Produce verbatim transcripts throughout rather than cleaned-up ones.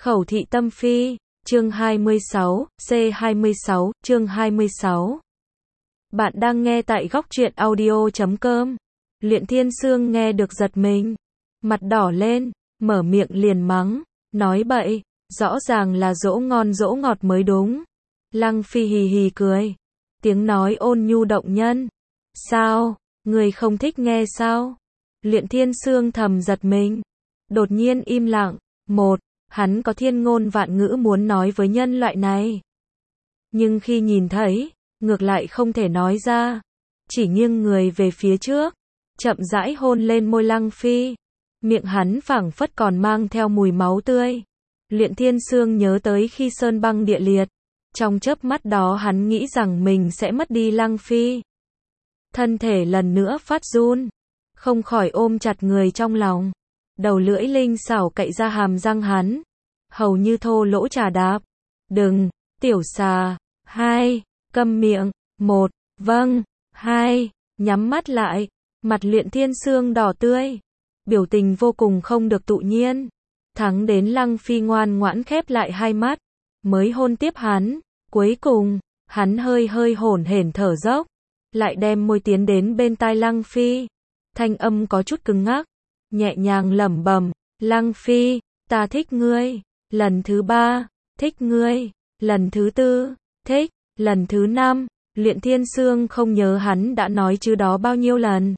Khẩu thị tâm phi, chương hai mươi sáu, C hai mươi sáu, chương hai mươi sáu. Bạn đang nghe tại góc truyện audio chấm com. Luyện Thiên Sương nghe được giật mình, mặt đỏ lên, mở miệng liền mắng, nói bậy, rõ ràng là dỗ ngon dỗ ngọt mới đúng. Lăng Phi hì hì cười, tiếng nói ôn nhu động nhân. Sao, người không thích nghe sao? Luyện Thiên Sương thầm giật mình, đột nhiên im lặng. Một, hắn có thiên ngôn vạn ngữ muốn nói với nhân loại này. Nhưng khi nhìn thấy, ngược lại không thể nói ra. Chỉ nghiêng người về phía trước, chậm rãi hôn lên môi Lăng Phi. Miệng hắn phảng phất còn mang theo mùi máu tươi. Luyện Thiên Sương nhớ tới khi sơn băng địa liệt. Trong chớp mắt đó hắn nghĩ rằng mình sẽ mất đi Lăng Phi. Thân thể lần nữa phát run, không khỏi ôm chặt người trong lòng. Đầu lưỡi linh xảo cậy ra hàm răng hắn, hầu như thô lỗ trà đạp. Đừng, tiểu xà. Hai, câm miệng. Một, vâng. Hai, nhắm mắt lại. Mặt Luyện Thiên Sương đỏ tươi, biểu tình vô cùng không được tự nhiên. Thắng đến Lăng Phi ngoan ngoãn khép lại hai mắt, mới hôn tiếp hắn. Cuối cùng, hắn hơi hơi hổn hển thở dốc, lại đem môi tiến đến bên tai Lăng Phi. Thanh âm có chút cứng ngắc, nhẹ nhàng lẩm bẩm, Lăng Phi, ta thích ngươi. Lần thứ ba, thích ngươi. Lần thứ tư, thích. Lần thứ năm, Luyện Thiên Sương không nhớ hắn đã nói chứ đó bao nhiêu lần.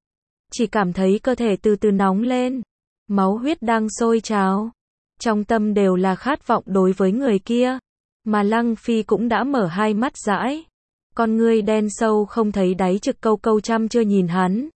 Chỉ cảm thấy cơ thể từ từ nóng lên, máu huyết đang sôi trào. Trong tâm đều là khát vọng đối với người kia. Mà Lăng Phi cũng đã mở hai mắt dãi, con ngươi đen sâu không thấy đáy trực câu câu chăm chưa nhìn hắn.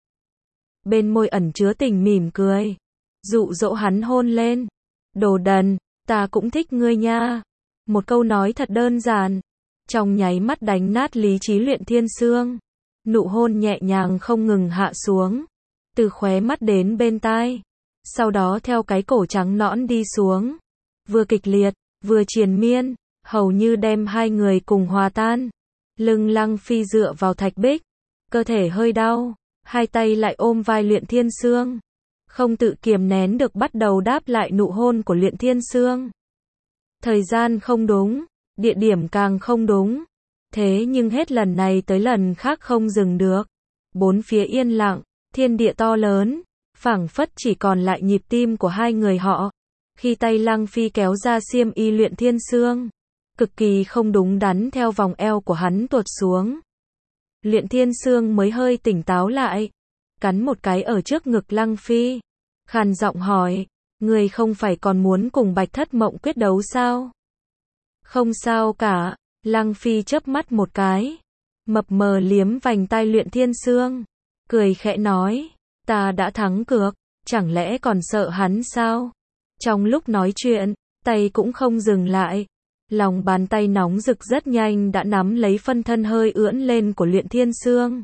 Bên môi ẩn chứa tình mỉm cười, dụ dỗ hắn hôn lên. Đồ đần, ta cũng thích ngươi nha. Một câu nói thật đơn giản, trong nháy mắt đánh nát lý trí Luyện Thiên Sương. Nụ hôn nhẹ nhàng không ngừng hạ xuống, từ khóe mắt đến bên tai, sau đó theo cái cổ trắng nõn đi xuống. Vừa kịch liệt, vừa triền miên, hầu như đem hai người cùng hòa tan. Lưng Lăng Phi dựa vào thạch bích, cơ thể hơi đau, hai tay lại ôm vai Luyện Thiên Sương, không tự kiềm nén được bắt đầu đáp lại nụ hôn của Luyện Thiên Sương. Thời gian không đúng, địa điểm càng không đúng, thế nhưng hết lần này tới lần khác không dừng được. Bốn phía yên lặng, thiên địa to lớn, phảng phất chỉ còn lại nhịp tim của hai người họ. Khi tay Lăng Phi kéo ra xiêm y Luyện Thiên Sương, cực kỳ không đúng đắn theo vòng eo của hắn tuột xuống. Luyện Thiên Sương mới hơi tỉnh táo lại, cắn một cái ở trước ngực Lăng Phi, khàn giọng hỏi, người không phải còn muốn cùng Bạch Thất Mộng quyết đấu sao? Không sao cả. Lăng Phi chớp mắt một cái, mập mờ liếm vành tai Luyện Thiên Sương, cười khẽ nói, ta đã thắng cược, chẳng lẽ còn sợ hắn sao? Trong lúc nói chuyện, tay cũng không dừng lại, lòng bàn tay nóng rực rất nhanh đã nắm lấy phân thân hơi ưỡn lên của Luyện Thiên Sương.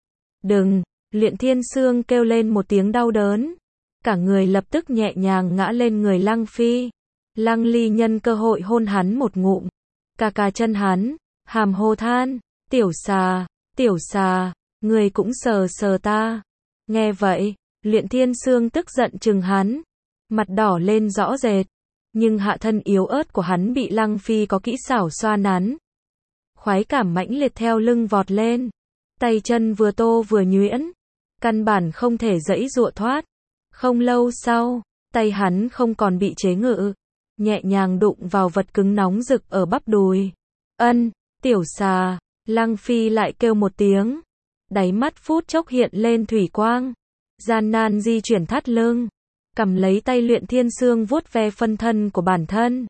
Đừng! Luyện Thiên Sương kêu lên một tiếng đau đớn, cả người lập tức nhẹ nhàng ngã lên người Lăng Phi. Lăng Ly nhân cơ hội hôn hắn một ngụm, cà cà chân hắn, hàm hồ than, tiểu xà, tiểu xà, người cũng sờ sờ ta. Nghe vậy, Luyện Thiên Sương tức giận trừng hắn, mặt đỏ lên rõ rệt, nhưng hạ thân yếu ớt của hắn bị Lăng Phi có kỹ xảo xoa nắn. Khoái cảm mãnh liệt theo lưng vọt lên, tay chân vừa tô vừa nhuyễn, căn bản không thể giãy giụa thoát. Không lâu sau, tay hắn không còn bị chế ngự, nhẹ nhàng đụng vào vật cứng nóng rực ở bắp đùi. Ân, tiểu xà. Lăng Phi lại kêu một tiếng, đáy mắt phút chốc hiện lên thủy quang, gian nan di chuyển thắt lưng, cầm lấy tay Luyện Thiên Sương vuốt ve phân thân của bản thân.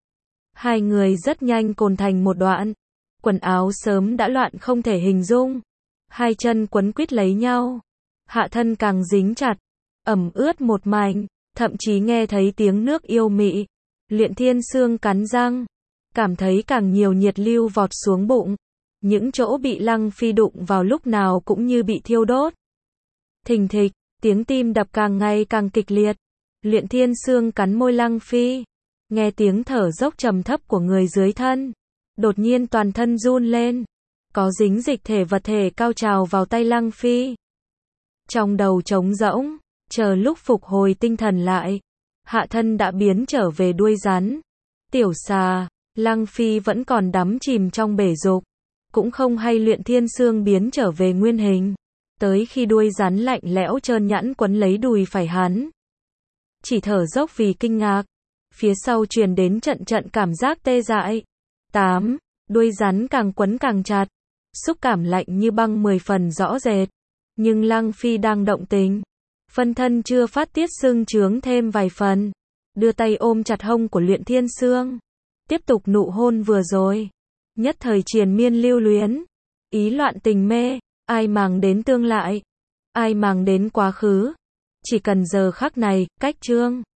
Hai người rất nhanh cồn thành một đoạn, quần áo sớm đã loạn không thể hình dung, hai chân quấn quýt lấy nhau, hạ thân càng dính chặt, ẩm ướt một mảnh, thậm chí nghe thấy tiếng nước yêu mị. Luyện Thiên Sương cắn răng, cảm thấy càng nhiều nhiệt lưu vọt xuống bụng, những chỗ bị Lăng Phi đụng vào lúc nào cũng như bị thiêu đốt. Thình thịch, tiếng tim đập càng ngày càng kịch liệt. Luyện Thiên Sương cắn môi Lăng Phi, nghe tiếng thở dốc trầm thấp của người dưới thân, đột nhiên toàn thân run lên, có dính dịch thể vật thể cao trào vào tay Lăng Phi. Trong đầu trống rỗng, chờ lúc phục hồi tinh thần lại, hạ thân đã biến trở về đuôi rắn. Tiểu xà, Lăng Phi vẫn còn đắm chìm trong bể dục, cũng không hay Luyện Thiên Xương biến trở về nguyên hình. Tới khi đuôi rắn lạnh lẽo trơn nhẵn quấn lấy đùi phải hắn, chỉ thở dốc vì kinh ngạc. Phía sau truyền đến trận trận cảm giác tê dại. tám. Đuôi rắn càng quấn càng chặt, xúc cảm lạnh như băng mười phần rõ rệt. Nhưng Lăng Phi đang động tình, phân thân chưa phát tiết sưng trướng thêm vài phần, đưa tay ôm chặt hông của Luyện Thiên Xương, tiếp tục nụ hôn vừa rồi. Nhất thời triền miên lưu luyến, ý loạn tình mê, ai màng đến tương lại, ai màng đến quá khứ. Chỉ cần giờ khắc này, cách trương